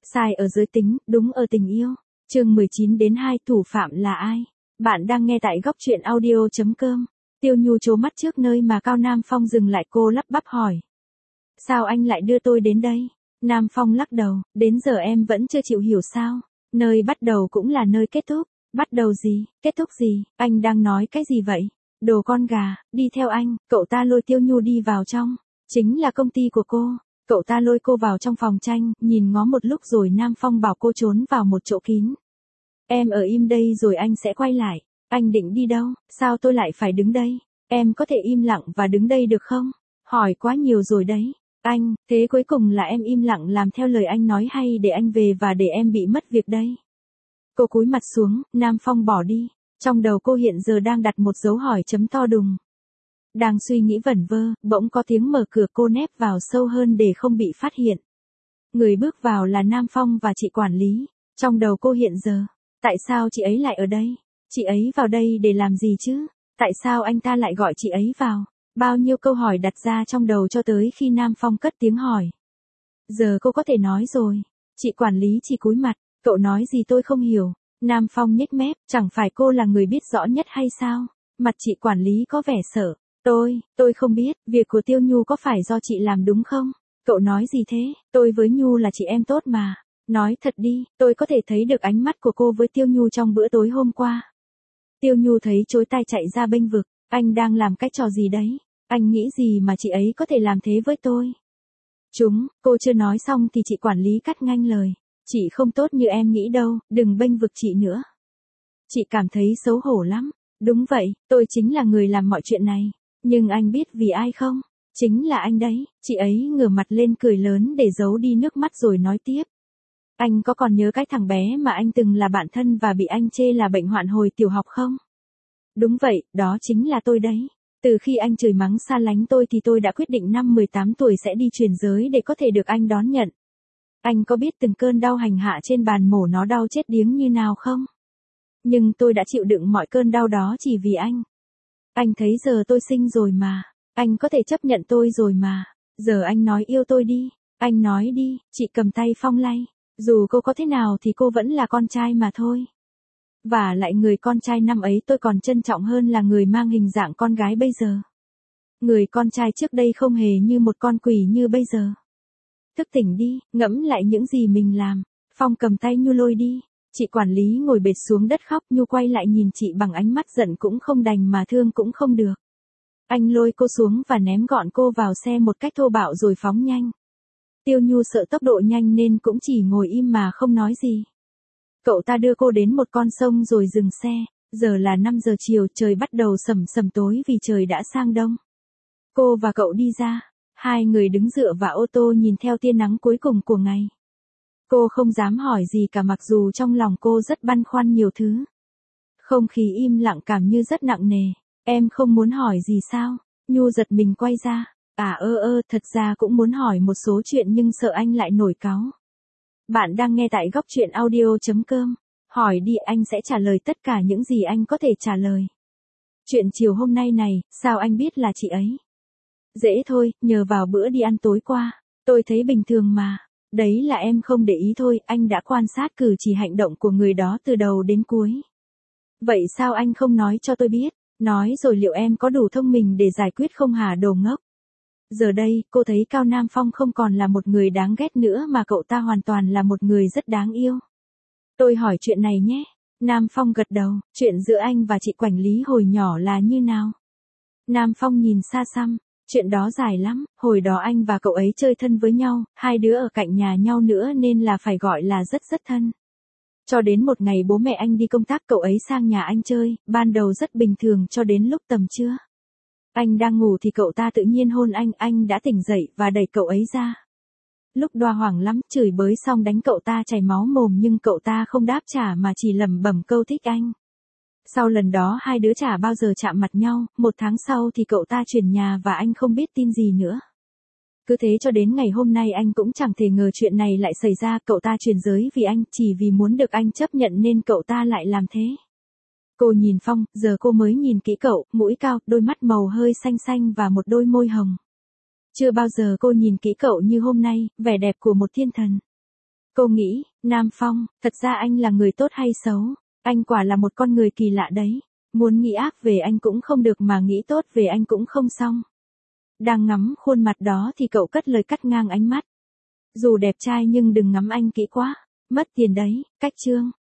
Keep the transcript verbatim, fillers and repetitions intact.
Sai ở giới tính, đúng ở tình yêu. Chương mười chín đến hai thủ phạm là ai? Bạn đang nghe tại góc truyện audio chấm com. Tiêu Nhu trố mắt trước nơi mà Cao Nam Phong dừng lại, cô lắp bắp hỏi. Sao anh lại đưa tôi đến đây? Nam Phong lắc đầu, đến giờ em vẫn chưa chịu hiểu sao? Nơi bắt đầu cũng là nơi kết thúc. Bắt đầu gì, kết thúc gì, anh đang nói cái gì vậy? Đồ con gà, đi theo anh. Cậu ta lôi Tiêu Nhu đi vào trong. Chính là công ty của cô. Cậu ta lôi cô vào trong phòng tranh, nhìn ngó một lúc rồi Nam Phong bảo cô trốn vào một chỗ kín. Em ở im đây rồi anh sẽ quay lại. Anh định đi đâu? Sao tôi lại phải đứng đây? Em có thể im lặng và đứng đây được không? Hỏi quá nhiều rồi đấy. Anh, thế cuối cùng là em im lặng làm theo lời anh nói hay để anh về và để em bị mất việc đây? Cô cúi mặt xuống, Nam Phong bỏ đi. Trong đầu cô hiện giờ đang đặt một dấu hỏi chấm to đùng. Đang suy nghĩ vẩn vơ, bỗng có tiếng mở cửa, cô nép vào sâu hơn để không bị phát hiện. Người bước vào là Nam Phong và chị quản lý. Trong đầu cô hiện giờ, tại sao chị ấy lại ở đây? Chị ấy vào đây để làm gì chứ? Tại sao anh ta lại gọi chị ấy vào? Bao nhiêu câu hỏi đặt ra trong đầu cho tới khi Nam Phong cất tiếng hỏi. Giờ cô có thể nói rồi. Chị quản lý chỉ cúi mặt, cậu nói gì tôi không hiểu. Nam Phong nhếch mép, chẳng phải cô là người biết rõ nhất hay sao? Mặt chị quản lý có vẻ sợ. Tôi, tôi không biết, việc của Tiêu Nhu có phải do chị làm đúng không? Cậu nói gì thế? Tôi với Nhu là chị em tốt mà. Nói thật đi, tôi có thể thấy được ánh mắt của cô với Tiêu Nhu trong bữa tối hôm qua. Tiêu Nhu thấy chối tai chạy ra bênh vực. Anh đang làm cái trò gì đấy? Anh nghĩ gì mà chị ấy có thể làm thế với tôi? Chúng, cô chưa nói xong thì chị quản lý cắt ngang lời. Chị không tốt như em nghĩ đâu, đừng bênh vực chị nữa. Chị cảm thấy xấu hổ lắm. Đúng vậy, tôi chính là người làm mọi chuyện này. Nhưng anh biết vì ai không? Chính là anh đấy. Chị ấy ngửa mặt lên cười lớn để giấu đi nước mắt rồi nói tiếp. Anh có còn nhớ cái thằng bé mà anh từng là bạn thân và bị anh chê là bệnh hoạn hồi tiểu học không? Đúng vậy, đó chính là tôi đấy. Từ khi anh chửi mắng xa lánh tôi thì tôi đã quyết định năm mười tám tuổi sẽ đi chuyển giới để có thể được anh đón nhận. Anh có biết từng cơn đau hành hạ trên bàn mổ nó đau chết điếng như nào không? Nhưng tôi đã chịu đựng mọi cơn đau đó chỉ vì anh. Anh thấy giờ tôi xinh rồi mà. Anh có thể chấp nhận tôi rồi mà. Giờ anh nói yêu tôi đi. Anh nói đi, chị cầm tay Phong lay. Dù cô có thế nào thì cô vẫn là con trai mà thôi. Và lại người con trai năm ấy tôi còn trân trọng hơn là người mang hình dạng con gái bây giờ. Người con trai trước đây không hề như một con quỷ như bây giờ. Thức tỉnh đi, ngẫm lại những gì mình làm. Phong cầm tay Nhu lôi đi. Chị quản lý ngồi bệt xuống đất khóc. Nhu quay lại nhìn chị bằng ánh mắt giận cũng không đành mà thương cũng không được. Anh lôi cô xuống và ném gọn cô vào xe một cách thô bạo rồi phóng nhanh. Tiêu Nhu sợ tốc độ nhanh nên cũng chỉ ngồi im mà không nói gì. Cậu ta đưa cô đến một con sông rồi dừng xe. Giờ là năm giờ chiều, trời bắt đầu sầm sầm tối vì trời đã sang đông. Cô và cậu đi ra. Hai người đứng dựa vào ô tô nhìn theo tia nắng cuối cùng của ngày. Cô không dám hỏi gì cả mặc dù trong lòng cô rất băn khoăn nhiều thứ. Không khí im lặng cảm như rất nặng nề. Em không muốn hỏi gì sao? Nhu giật mình quay ra. À ơ ơ, thật ra cũng muốn hỏi một số chuyện nhưng sợ anh lại nổi cáu. Bạn đang nghe tại góc truyện audio chấm com. Hỏi đi, anh sẽ trả lời tất cả những gì anh có thể trả lời. Chuyện chiều hôm nay này, sao anh biết là chị ấy? Dễ thôi, nhờ vào bữa đi ăn tối qua. Tôi thấy bình thường mà. Đấy là em không để ý thôi, anh đã quan sát cử chỉ hành động của người đó từ đầu đến cuối. Vậy sao anh không nói cho tôi biết? Nói rồi liệu em có đủ thông minh để giải quyết không hả đồ ngốc? Giờ đây, cô thấy Cao Nam Phong không còn là một người đáng ghét nữa mà cậu ta hoàn toàn là một người rất đáng yêu. Tôi hỏi chuyện này nhé. Nam Phong gật đầu, chuyện giữa anh và chị quản lý hồi nhỏ là như nào? Nam Phong nhìn xa xăm, chuyện đó dài lắm, hồi đó anh và cậu ấy chơi thân với nhau, hai đứa ở cạnh nhà nhau nữa nên là phải gọi là rất rất thân. Cho đến một ngày bố mẹ anh đi công tác cậu ấy sang nhà anh chơi, ban đầu rất bình thường cho đến lúc tầm trưa. Anh đang ngủ thì cậu ta tự nhiên hôn anh, anh đã tỉnh dậy và đẩy cậu ấy ra. Lúc đoa hoảng lắm, chửi bới xong đánh cậu ta chảy máu mồm nhưng cậu ta không đáp trả mà chỉ lẩm bẩm câu thích anh. Sau lần đó hai đứa chả bao giờ chạm mặt nhau, một tháng sau thì cậu ta chuyển nhà và anh không biết tin gì nữa. Cứ thế cho đến ngày hôm nay anh cũng chẳng thể ngờ chuyện này lại xảy ra, cậu ta chuyển giới vì anh, chỉ vì muốn được anh chấp nhận nên cậu ta lại làm thế. Cô nhìn Phong, giờ cô mới nhìn kỹ cậu, mũi cao, đôi mắt màu hơi xanh xanh và một đôi môi hồng. Chưa bao giờ cô nhìn kỹ cậu như hôm nay, vẻ đẹp của một thiên thần. Cô nghĩ, Nam Phong, thật ra anh là người tốt hay xấu? Anh quả là một con người kỳ lạ đấy. Muốn nghĩ ác về anh cũng không được mà nghĩ tốt về anh cũng không xong. Đang ngắm khuôn mặt đó thì cậu cất lời cắt ngang ánh mắt. Dù đẹp trai nhưng đừng ngắm anh kỹ quá. Mất tiền đấy, cách chương.